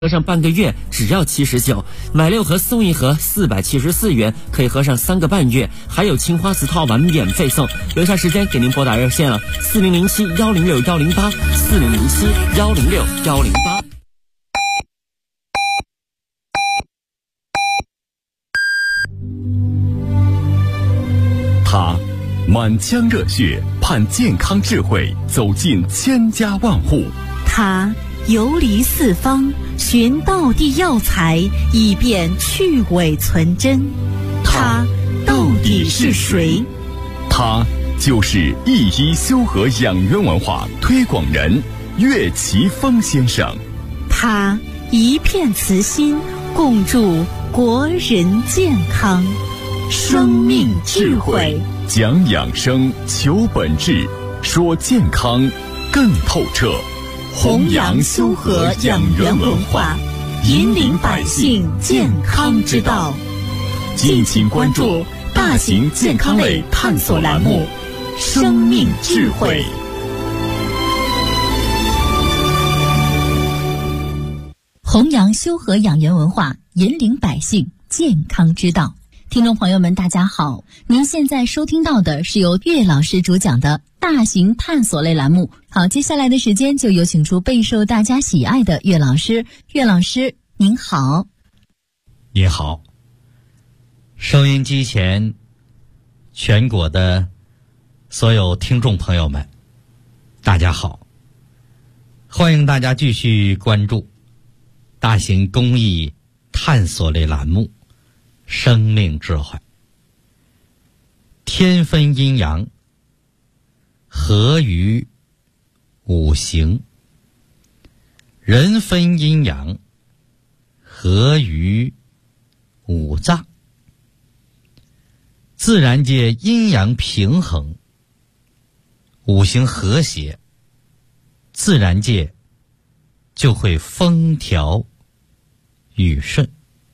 喝上半个月只要79，买6盒送1盒474元，可以喝上3个半月，还有青花瓷套碗免费送。留下时间给您拨打热线了，4007-106-108，4007-106-108。 他满腔热血盼健康智慧走进千家万户， 他游离四方寻道地药材，以便去伪存真。他到底是谁？ 他就是一一修和养元文化推广人岳奇峰先生。 他一片慈心，共筑国人健康。生命智慧， 讲养生，求本质，说健康更透彻。 弘扬修和养元文化，引领百姓健康之道。 敬请关注大型健康类探索栏目《生命智慧》。 弘扬修和养元文化，引领百姓健康之道。听众朋友们，大家好，您现在收听到的是由岳老师主讲的大型探索类栏目。好，接下来的时间就有请出备受大家喜爱的岳老师。岳老师您好。 你好，收音机前全国的所有听众朋友们，大家好，欢迎大家继续关注大型公益探索类栏目生命智慧。天分阴阳，合于五行；人分阴阳，合于五脏。自然界阴阳平衡，五行和谐，自然界就会风调雨顺。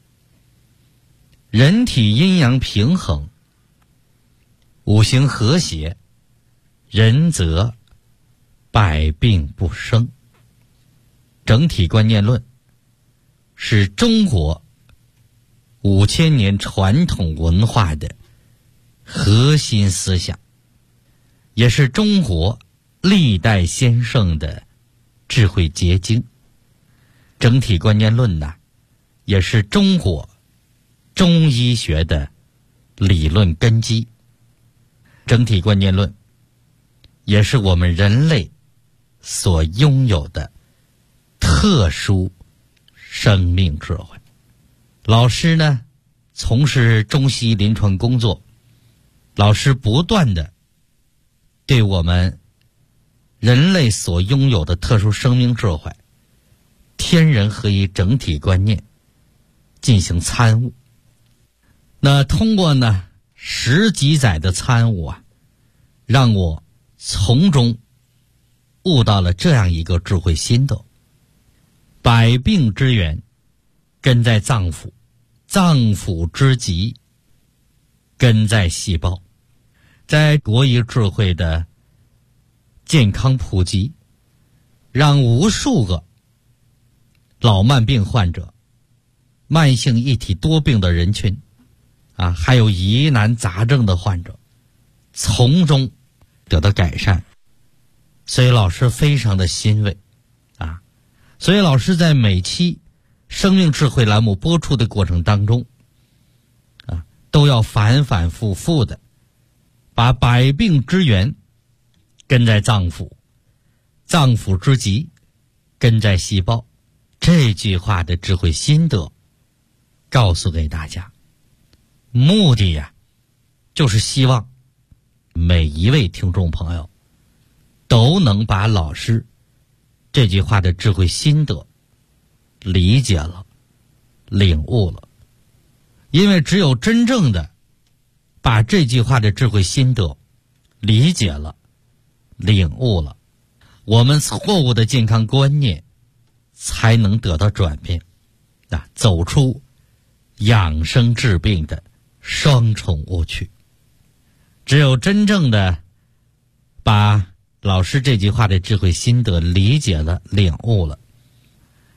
人体阴阳平衡，五行和谐，人则百病不生。整体观念论是中国5000年传统文化的核心思想，也是中国历代先圣的智慧结晶。整体观念论呢，也是中国中医学的理论根基。整体观念论也是我们人类所拥有的特殊生命智慧。老师呢，从事中西医临床工作，老师不断的对我们人类所拥有的特殊生命智慧、天人合一整体观念进行参悟。那通过呢10几载的参悟啊，让我从中悟到了这样一个智慧心得：百病之源根在脏腑，脏腑之疾根在细胞。在国医智慧的健康普及，让无数个老慢病患者、慢性一体多病的人群还有疑难杂症的患者从中得到改善。所以老师非常的欣慰所以老师在每期生命智慧栏目播出的过程当中都要反反复复的把百病之源根在脏腑，脏腑之疾根在细胞这句话的智慧心得告诉给大家。目的就是希望每一位听众朋友都能把老师这句话的智慧心得理解了、领悟了。因为只有真正的把这句话的智慧心得理解了、领悟了，我们错误的健康观念才能得到转变走出养生治病的双重误区。只有真正的把老师这句话的智慧心得理解了、领悟了，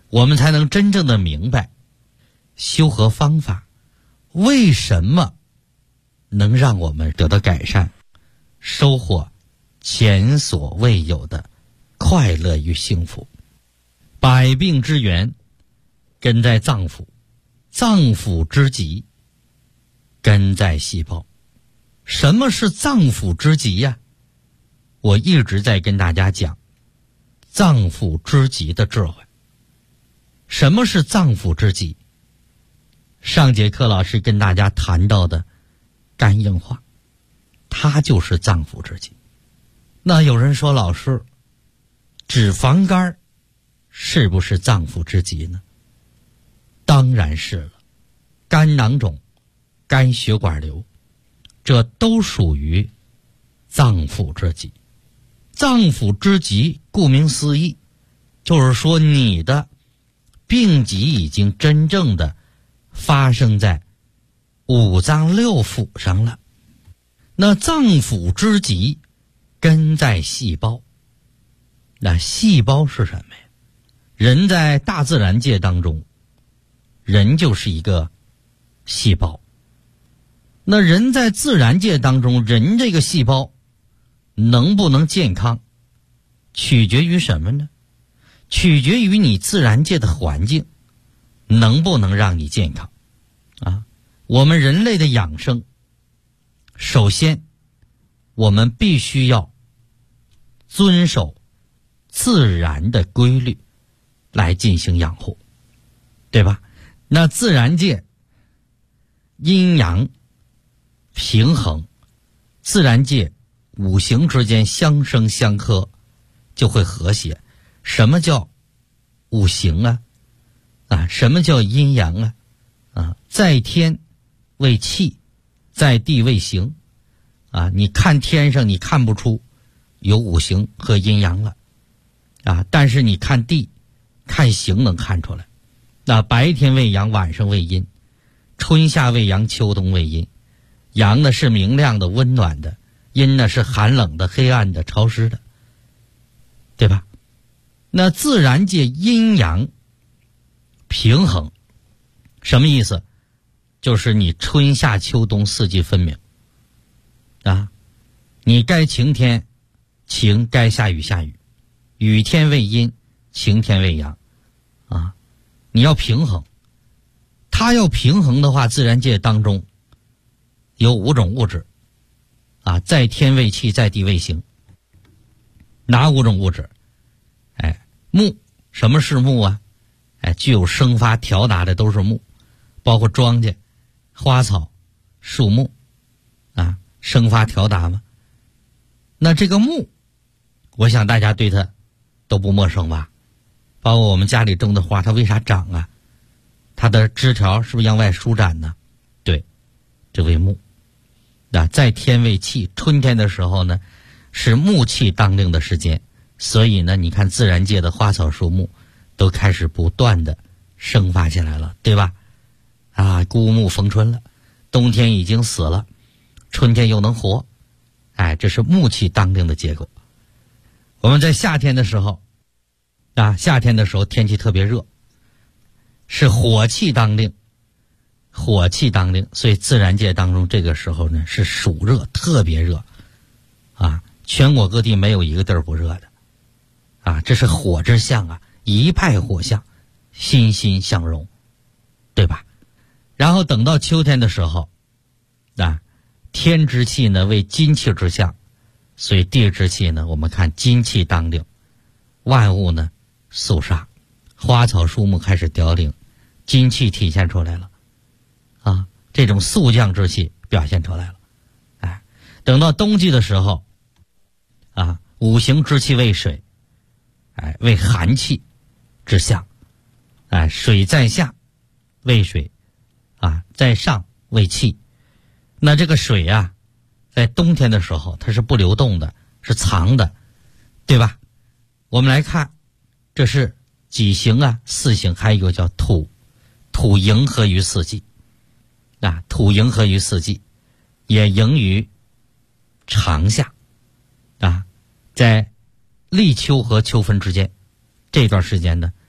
我们才能真正的明白修和方法为什么能让我们得到改善，收获前所未有的快乐与幸福。百病之源根在脏腑，脏腑之疾根在细胞。什么是脏腑之疾呀？我一直在跟大家讲脏腑之疾的智慧。什么是脏腑之疾？上节课老师跟大家谈到的肝硬化，它就是脏腑之疾。那有人说，老师，脂肪肝是不是脏腑之疾呢？当然是了。肝囊肿、肝血管瘤，这都属于脏腑之疾。脏腑之疾顾名思义，就是说你的病疾已经真正的发生在五脏六腑上了。那脏腑之疾根在细胞。那细胞是什么呀？人在大自然界当中，人就是一个细胞。那人在自然界当中，人这个细胞能不能健康，取决于什么呢？取决于你自然界的环境能不能让你健康啊。我们人类的养生，首先我们必须要遵守自然的规律来进行养护，对吧？那自然界阴阳平衡，自然界五行之间相生相克，就会和谐。什么叫五行啊？什么叫阴阳啊？在天为气，在地为形啊。你看天上你看不出有五行和阴阳了啊，但是你看地看形能看出来。那白天为阳，晚上为阴，春夏为阳，秋冬为阴。阳呢是明亮的温暖的，阴呢是寒冷的黑暗的潮湿的，对吧？那自然界阴阳平衡什么意思？就是你春夏秋冬四季分明啊，你该晴天晴，该下雨下雨，雨天为阴，晴天为阳啊，你要平衡。它要平衡的话，自然界当中有五种物质啊，在天为气，在地为形。哪五种物质？木。什么是木啊？具有生发调达的都是木，包括庄稼、花草、树木啊，生发调达嘛。那这个木，我想大家对它都不陌生吧？包括我们家里种的花，它为啥长啊？它的枝条是不是向外舒展呢？对，这为木。在天为气，春天的时候呢，是木气当令的时间，所以呢，你看自然界的花草树木都开始不断的生发起来了，对吧？啊，孤木逢春了，冬天已经死了，春天又能活，这是木气当令的结果。我们在夏天的时候，夏天的时候天气特别热，是火气当令。火气当令，所以自然界当中这个时候呢是暑热，特别热啊，全国各地没有一个地儿不热的啊，这是火之象啊，一派火象，欣欣向荣，对吧？然后等到秋天的时候天之气呢为金气之象，所以地之气呢我们看金气当令，万物呢肃杀，花草树木开始凋零，金气体现出来了啊，这种肃降之气表现出来了。等到冬季的时候五行之气为水，为寒气之象，水在下为水在上为气。那这个水在冬天的时候它是不流动的，是藏的，对吧？我们来看，这是几行四行，还有一个叫土，土迎合于四季土迎合于四季，也迎于长夏在立秋和秋分之间，这段时间呢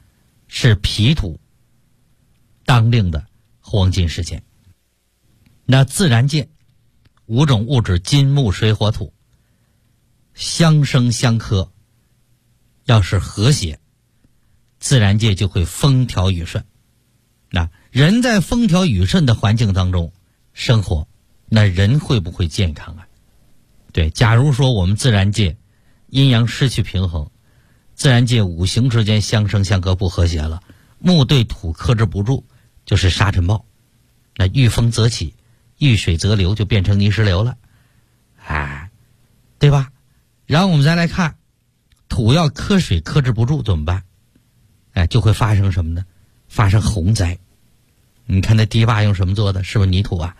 是脾土当令的黄金时间。那自然界5种物质金木水火土相生相克，要是和谐，自然界就会风调雨顺。那人在风调雨顺的环境当中生活，那人会不会健康啊？对，假如说我们自然界阴阳失去平衡，自然界五行之间相生相克不和谐了，木对土克制不住，就是沙尘暴。那遇风则起，遇水则流，就变成泥石流了，对吧？然后我们再来看，土要克水克制不住怎么办？就会发生什么呢？发生洪灾。你看那堤坝用什么做的？是不是泥土啊？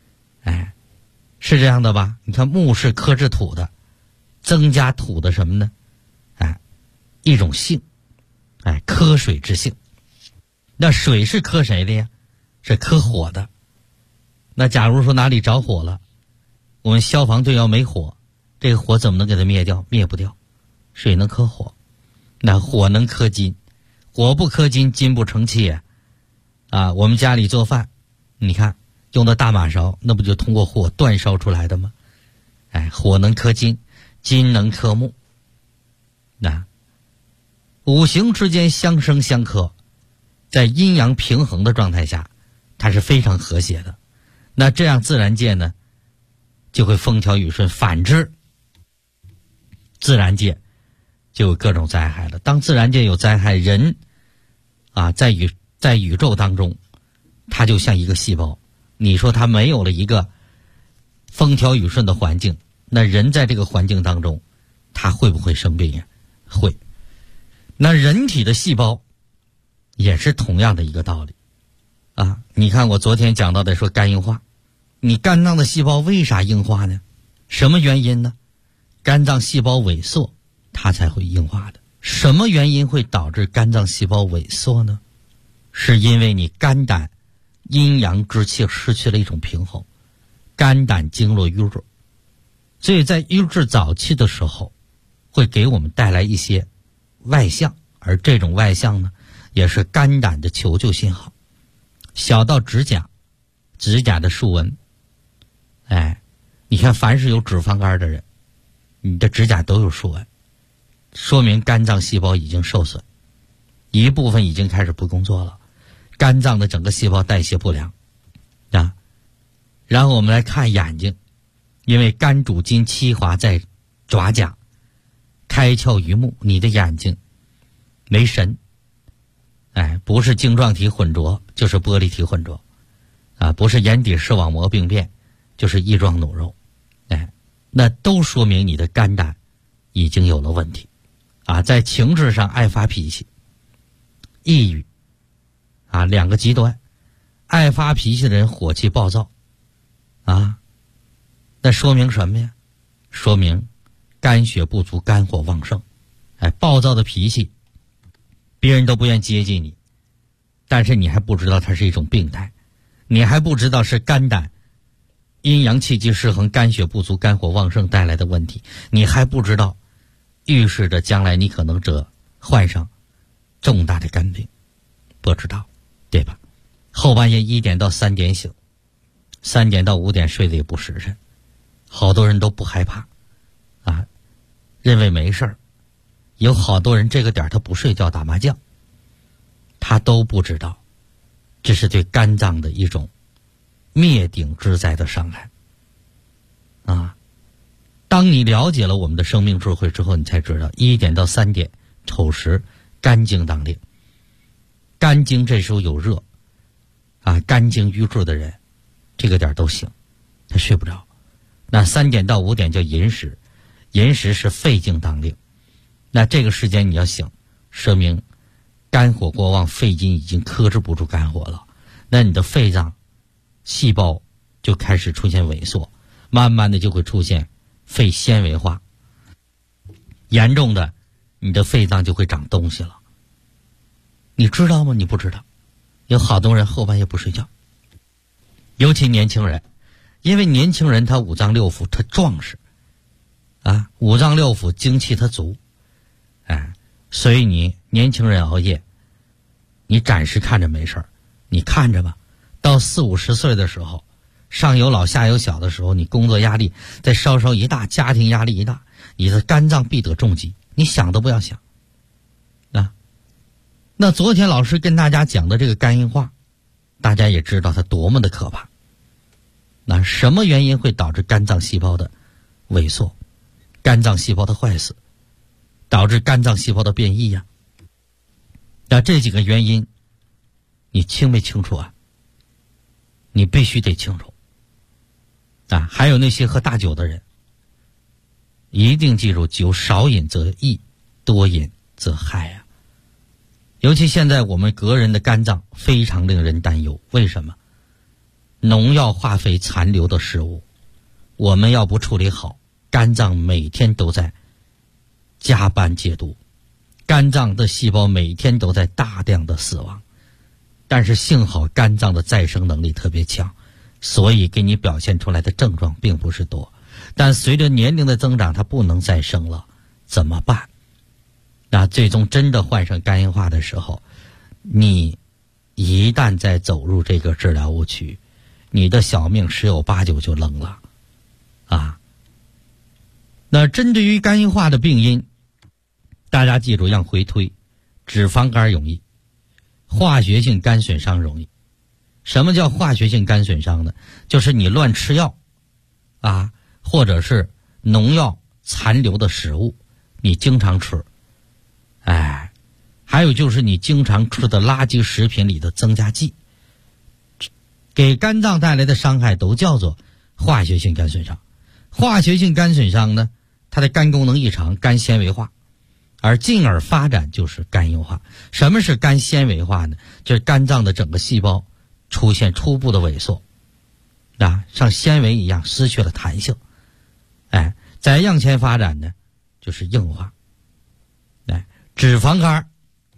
是这样的吧？你看木是克制土的，增加土的什么呢？一种性，克水之性。那水是克谁的呀？是克火的。那假如说哪里着火了，我们消防队要没火，这个火怎么能给它灭掉？灭不掉。水能克火，那火能克金，火不克金，金不成器啊。我们家里做饭，你看用的大马勺，那不就通过火煅烧出来的吗？火能克金，金能克木。那五行之间相生相克，在阴阳平衡的状态下，它是非常和谐的。那这样自然界呢就会风调雨顺，反之自然界就有各种灾害了。当自然界有灾害，人在宇宙当中，它就像一个细胞。你说它没有了一个风调雨顺的环境，那人在这个环境当中，他会不会生病呀？会。那人体的细胞也是同样的一个道理你看我昨天讲到的说肝硬化，你肝脏的细胞为啥硬化呢？什么原因呢？肝脏细胞萎缩，它才会硬化的。什么原因会导致肝脏细胞萎缩呢？是因为你肝胆阴阳之气失去了一种平衡，肝胆经络瘀滞，所以在瘀滞早期的时候会给我们带来一些外象，而这种外象呢也是肝胆的求救信号。小到指甲的竖纹，你看凡是有脂肪肝的人，你的指甲都有竖纹，说明肝脏细胞已经受损，一部分已经开始不工作了，肝脏的整个细胞代谢不良然后我们来看眼睛，因为肝主筋，气华在爪甲，开窍于目，你的眼睛没神，不是晶状体混浊就是玻璃体混浊不是眼底视网膜病变就是翼状弩肉，那都说明你的肝胆已经有了问题在情志上爱发脾气，抑郁两个极端。爱发脾气的人火气暴躁那说明什么呀？说明肝血不足，肝火旺盛。暴躁的脾气别人都不愿接近你，但是你还不知道它是一种病态，你还不知道是肝胆阴阳气机失衡，肝血不足，肝火旺盛带来的问题，你还不知道预示着将来你可能患上重大的肝病，不知道对吧？后半夜1点到3点醒，3点到5点睡得也不实辰，好多人都不害怕认为没事儿。有好多人这个点他不睡觉打麻将，他都不知道这是对肝脏的一种灭顶之灾的伤害当你了解了我们的生命智慧之后，你才知道1点到3点丑时肝经当令，肝经这时候有热肝经瘀滞的人这个点都醒，他睡不着。那3点到5点叫寅时，寅时是肺经当令，那这个时间你要醒，说明肝火过旺，肺经已经克制不住肝火了，那你的肺脏细胞就开始出现萎缩，慢慢的就会出现肺纤维化，严重的你的肺脏就会长东西了。你知道吗？你不知道。有好多人后半夜不睡觉，尤其年轻人，因为年轻人他五脏六腑他壮实五脏六腑精气他足所以你年轻人熬夜你暂时看着没事儿，你看着吧，到40、50岁的时候，上有老下有小的时候，你工作压力再稍稍一大，家庭压力一大，你的肝脏必得重击，你想都不要想。那昨天老师跟大家讲的这个肝硬化，大家也知道它多么的可怕。那什么原因会导致肝脏细胞的萎缩，肝脏细胞的坏死，导致肝脏细胞的变异呀？那这几个原因你清没清楚啊？你必须得清楚啊！还有那些喝大酒的人，一定记住，酒少饮则益，多饮则害啊！尤其现在我们国人的肝脏非常令人担忧，为什么？农药化肥残留的食物，我们要不处理好，肝脏每天都在加班解毒，肝脏的细胞每天都在大量的死亡。但是幸好肝脏的再生能力特别强，所以给你表现出来的症状并不是多。但随着年龄的增长，它不能再生了，怎么办？那最终真的患上肝硬化的时候，你一旦再走入这个治疗误区，你的小命10有8九就扔了啊！那针对于肝硬化的病因，大家记住要回推：脂肪肝容易，化学性肝损伤容易。什么叫化学性肝损伤呢？就是你乱吃药啊，或者是农药残留的食物，你经常吃。还有就是你经常吃的垃圾食品里的增加剂，给肝脏带来的伤害都叫做化学性肝损伤。化学性肝损伤呢，它的肝功能异常，肝纤维化，而进而发展就是肝硬化。什么是肝纤维化呢？就是肝脏的整个细胞出现初步的萎缩啊，像纤维一样失去了弹性。再向前发展呢，就是硬化。脂肪肝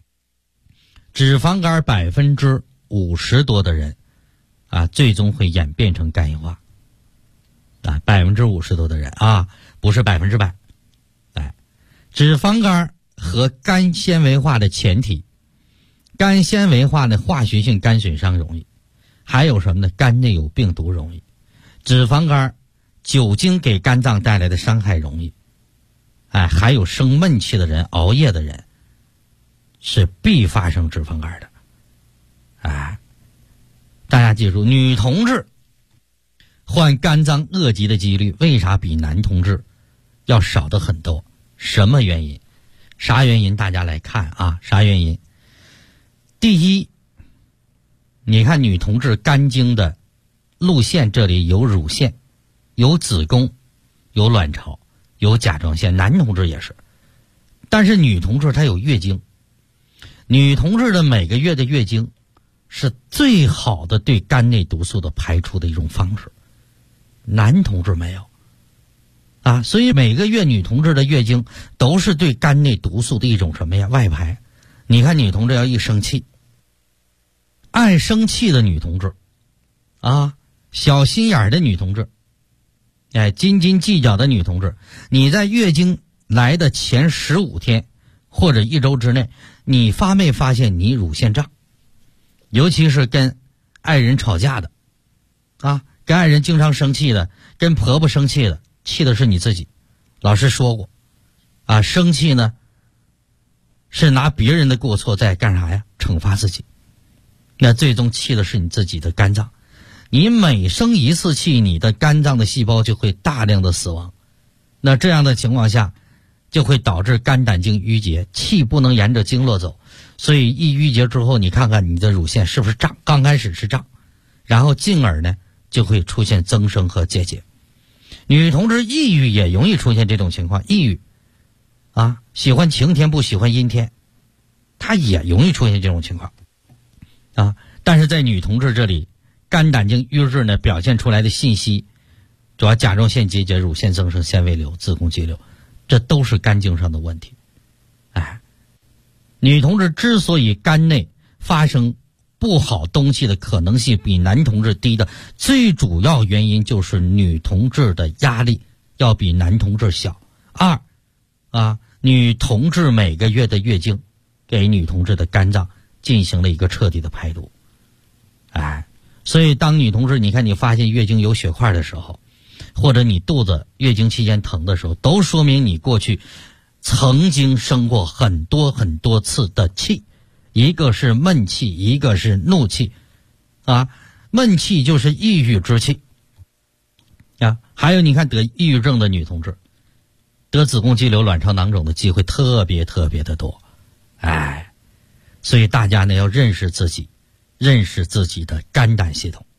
50%多的人啊，最终会演变成肝硬化啊，50%多的人啊，不是100%。脂肪肝和肝纤维化的前提，肝纤维化的化学性肝损伤容易，还有什么呢？肝内有病毒容易。脂肪肝，酒精给肝脏带来的伤害容易，还有生闷气的人、熬夜的人，是必发生脂肪肝的。大家记住，女同志患肝脏恶疾的几率为啥比男同志要少得很多？什么原因？啥原因？大家来看啊，啥原因？第一，你看女同志肝经的路线，这里有乳腺，有子宫，有卵巢，有甲状腺，男同志也是。但是女同志她有月经，女同志的每个月的月经是最好的对肝内毒素的排出的一种方式，男同志没有啊，所以每个月女同志的月经都是对肝内毒素的一种什么呀？外排。你看女同志要一生气，爱生气的女同志啊，小心眼的女同志，斤斤计较的女同志，你在月经来的前15天或者1周之内，你发没发现你乳腺胀？尤其是跟爱人吵架的啊，跟爱人经常生气的，跟婆婆生气的，气的是你自己。老师说过啊，生气呢是拿别人的过错在干啥呀？惩罚自己。那最终气的是你自己的肝脏。你每生一次气，你的肝脏的细胞就会大量的死亡。那这样的情况下，就会导致肝胆经淤结，气不能沿着经络走，所以一淤结之后，你看看你的乳腺是不是胀？刚开始是胀，然后进而呢就会出现增生和结节。女同志抑郁也容易出现这种情况，抑郁啊，喜欢晴天不喜欢阴天，她也容易出现这种情况啊。但是在女同志这里，肝胆经瘀滞呢表现出来的信息，主要甲状腺结节、乳腺增生、纤维瘤、子宫肌瘤，这都是肝经上的问题。女同志之所以肝内发生不好东西的可能性比男同志低的最主要原因就是女同志的压力要比男同志小。女同志每个月的月经给女同志的肝脏进行了一个彻底的排毒。所以当女同志你看你发现月经有血块的时候，或者你肚子月经期间疼的时候，都说明你过去曾经生过很多很多次的气，一个是闷气，一个是怒气闷气就是抑郁之气还有你看得抑郁症的女同志，得子宫肌瘤、卵巢囊肿的机会特别特别的多。所以大家呢要认识自己的肝胆系统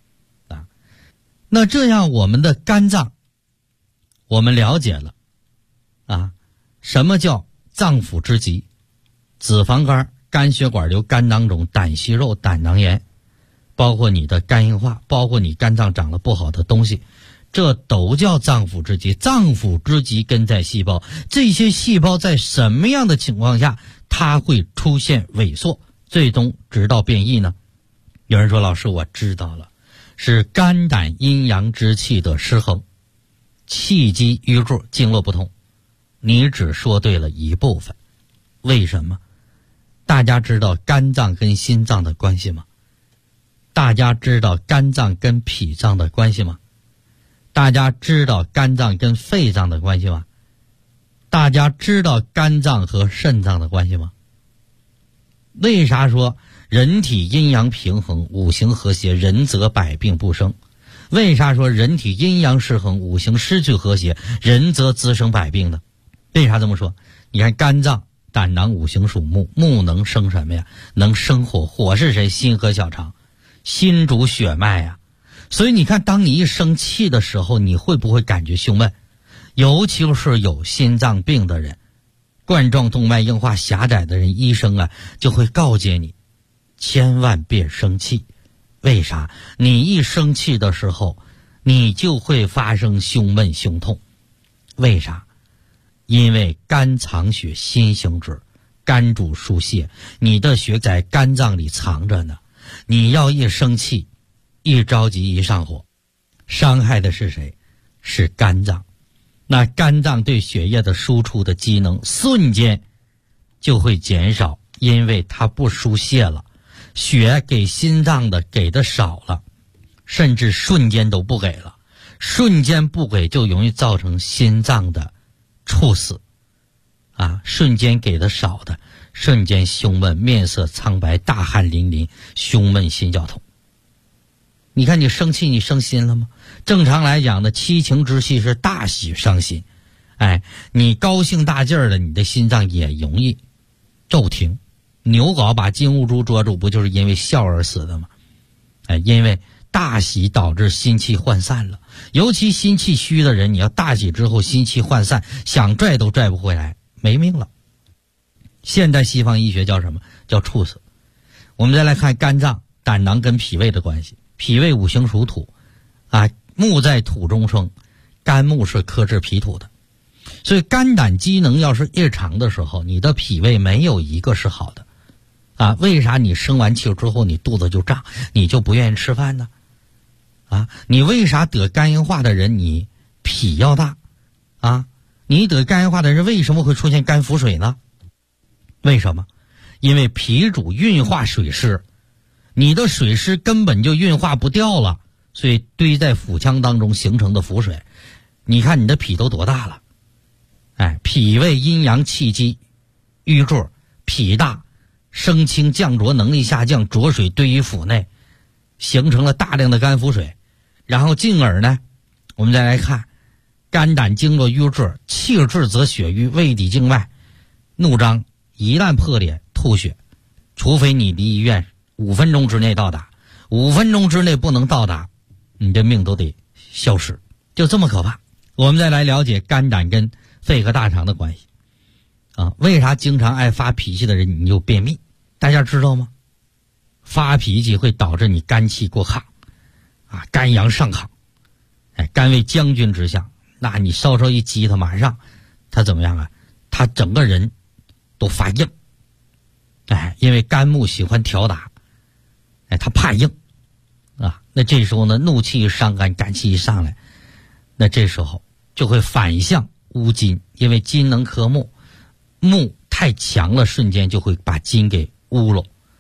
那这样我们的肝脏我们了解了什么叫脏腑之疾，脂肪肝、肝血管瘤、肝囊肿、胆息肉、胆囊炎，包括你的肝硬化，包括你肝脏长了不好的东西，这都叫脏腑之疾。脏腑之疾根在细胞，这些细胞在什么样的情况下它会出现萎缩，最终直到变异呢？有人说老师我知道了，是肝胆阴阳之气的失衡，气机瘀滞，经络不通。你只说对了一部分。为什么？大家知道肝脏跟心脏的关系吗？大家知道肝脏跟脾脏的关系吗？大家知道肝脏跟肺脏的关系吗？大家知道肝脏和肾脏的关系吗？为啥说人体阴阳平衡，五行和谐，人则百病不生？为啥说人体阴阳失衡，五行失去和谐，人则滋生百病呢？为啥这么说？你看肝脏、胆囊五行属木，木能生什么呀？能生火，火是谁？心和小肠，心主血脉所以你看当你一生气的时候，你会不会感觉胸闷？尤其是有心脏病的人，冠状动脉硬化狭窄的人，医生就会告诫你千万别生气。为啥？你一生气的时候你就会发生胸闷胸痛。为啥？因为肝藏血，心行止，肝主疏泄，你的血在肝脏里藏着呢。你要一生气，一着急，一上火，伤害的是谁？是肝脏。那肝脏对血液的输出的机能瞬间就会减少，因为它不输泄了，血给心脏的给的少了，甚至瞬间都不给了。瞬间不给就容易造成心脏的猝死瞬间给的少的，瞬间胸闷，面色苍白，大汗淋漓，胸闷心绞痛。你看你生气，你伤心了吗？正常来讲呢，七情之气是大喜伤心。你高兴大劲儿的，你的心脏也容易骤停。牛皋把金兀术捉住，不就是因为笑而死的吗？因为大喜导致心气涣散了，尤其心气虚的人，你要大喜之后心气涣散，想拽都拽不回来，没命了。现代西方医学叫什么？叫猝死。我们再来看肝脏、胆囊跟脾胃的关系。脾胃五行属土木在土中生，肝木是克制脾土的。所以肝胆机能要是异常的时候，你的脾胃没有一个是好的为啥你生完气之后你肚子就胀，你就不愿意吃饭呢？你为啥得肝硬化的人你脾要大你得肝硬化的人为什么会出现肝腹水呢？为什么？因为脾主运化水湿，你的水湿根本就运化不掉了，所以堆在腹腔当中形成的腹水。你看你的脾都多大了？脾胃阴阳气机瘀滞，脾大，升清降浊能力下降，浊水堆于腹内，形成了大量的肝腹水。然后进而呢，我们再来看肝胆经络瘀滞，气滞则血瘀，胃底静脉怒张，一旦破裂吐血，除非你离医院5分钟之内到达，5分钟之内不能到达，你的命都得消失，就这么可怕。我们再来了解肝胆跟肺和大肠的关系为啥经常爱发脾气的人你就便秘？大家知道吗？发脾气会导致你肝气过亢肝阳上亢，肝为将军之象，那你稍稍一激他，马上他怎么样他整个人都发硬因为肝木喜欢调打他怕硬那这时候呢，怒气一上肝，肝气一上来，那这时候就会反向乌金，因为金能克木，木太强了，瞬间就会把金给污了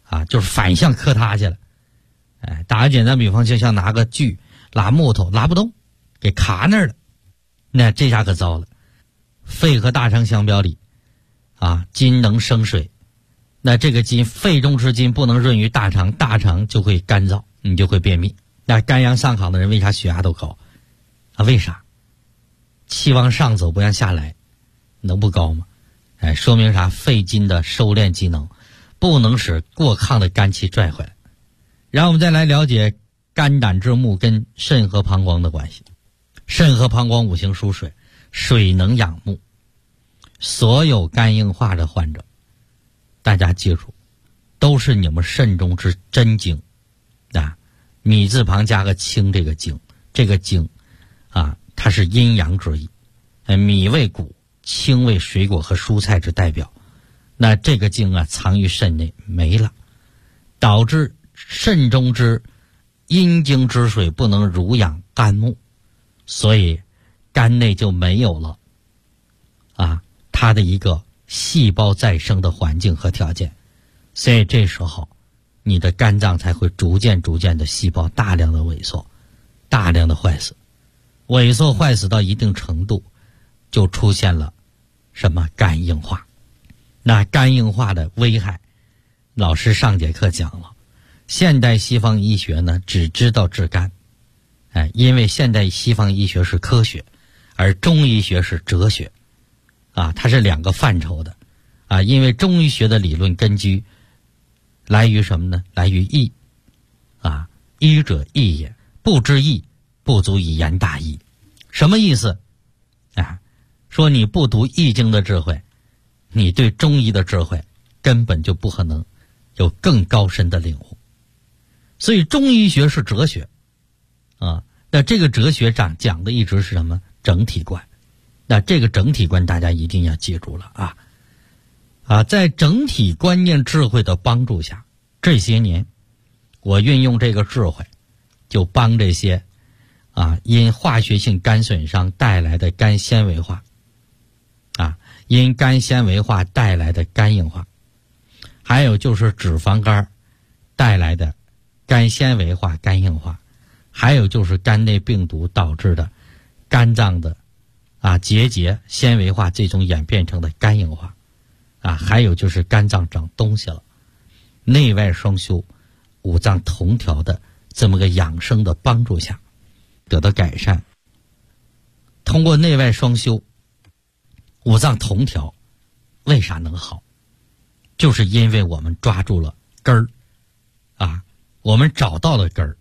就是反向磕塌去了。打个简单比方，就像拿个锯拉木头拉不动，给卡那儿了，那这下可糟了。肺和大肠相表里津能生水，那这个津肺中之津不能润于大肠，大肠就会干燥，你就会便秘。那肝阳上亢的人为啥血压都高为啥？气往上走不让下来，能不高吗？说明啥？肺经的收敛机能不能使过亢的肝气拽回来。然后我们再来了解肝胆之木跟肾和膀胱的关系。肾和膀胱五行属水，水能养木。所有肝硬化的患者，大家记住，都是你们肾中之真精米字旁加个清，这个精，这个精它是阴阳之意。米为谷，清为水果和蔬菜之代表，那这个精藏于肾内没了，导致肾中之阴精之水不能濡养肝木，所以肝内就没有了它的一个细胞再生的环境和条件，所以这时候你的肝脏才会逐渐的细胞大量的萎缩，大量的坏死，萎缩坏死到一定程度，就出现了什么肝硬化。那肝硬化的危害，老师上节课讲了。现代西方医学呢，只知道治肝，因为现代西方医学是科学，而中医学是哲学，它是两个范畴的，因为中医学的理论根据来于什么呢？来于义，医者义也，不知义，不足以言大义。什么意思？说你不读易经的智慧，你对中医的智慧根本就不可能有更高深的领悟。所以中医学是哲学那这个哲学讲的一直是什么？整体观。那这个整体观大家一定要记住了在整体观念智慧的帮助下，这些年我运用这个智慧，就帮这些因化学性肝损伤带来的肝纤维化因肝纤维化带来的肝硬化，还有就是脂肪肝带来的肝纤维化、肝硬化，还有就是肝内病毒导致的肝脏的结节纤维化，这种演变成的肝硬化还有就是肝脏长东西了。内外双修、五脏同调的这么个养生的帮助下得到改善。通过内外双修、五脏同调，为啥能好？就是因为我们抓住了根儿我们找到了根儿。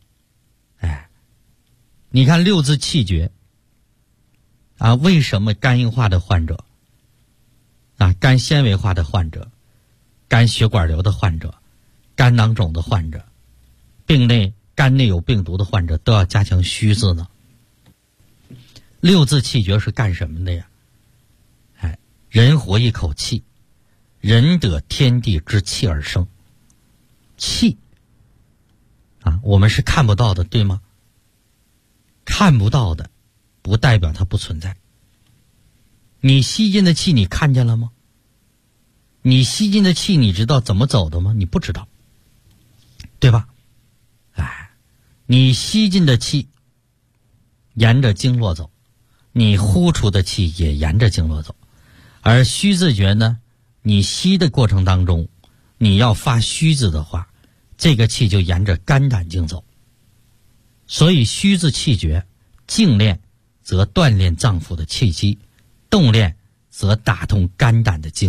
你看六字气绝为什么肝硬化的患者肝纤维化的患者、肝血管瘤的患者、肝囊肿的患者、肝内有病毒的患者都要加强虚字呢？六字气绝是干什么的呀？人活一口气，人得天地之气而生。气我们是看不到的，对吗？看不到的不代表它不存在。你吸进的气你看见了吗？你吸进的气你知道怎么走的吗？你不知道，对吧？你吸进的气沿着经络走，你呼出的气也沿着经络走。而虚字诀呢，你吸的过程当中，你要发虚字的话，这个气就沿着肝胆经走。所以虚字气诀，静练则锻炼脏腑的气机，动练则打通肝胆的经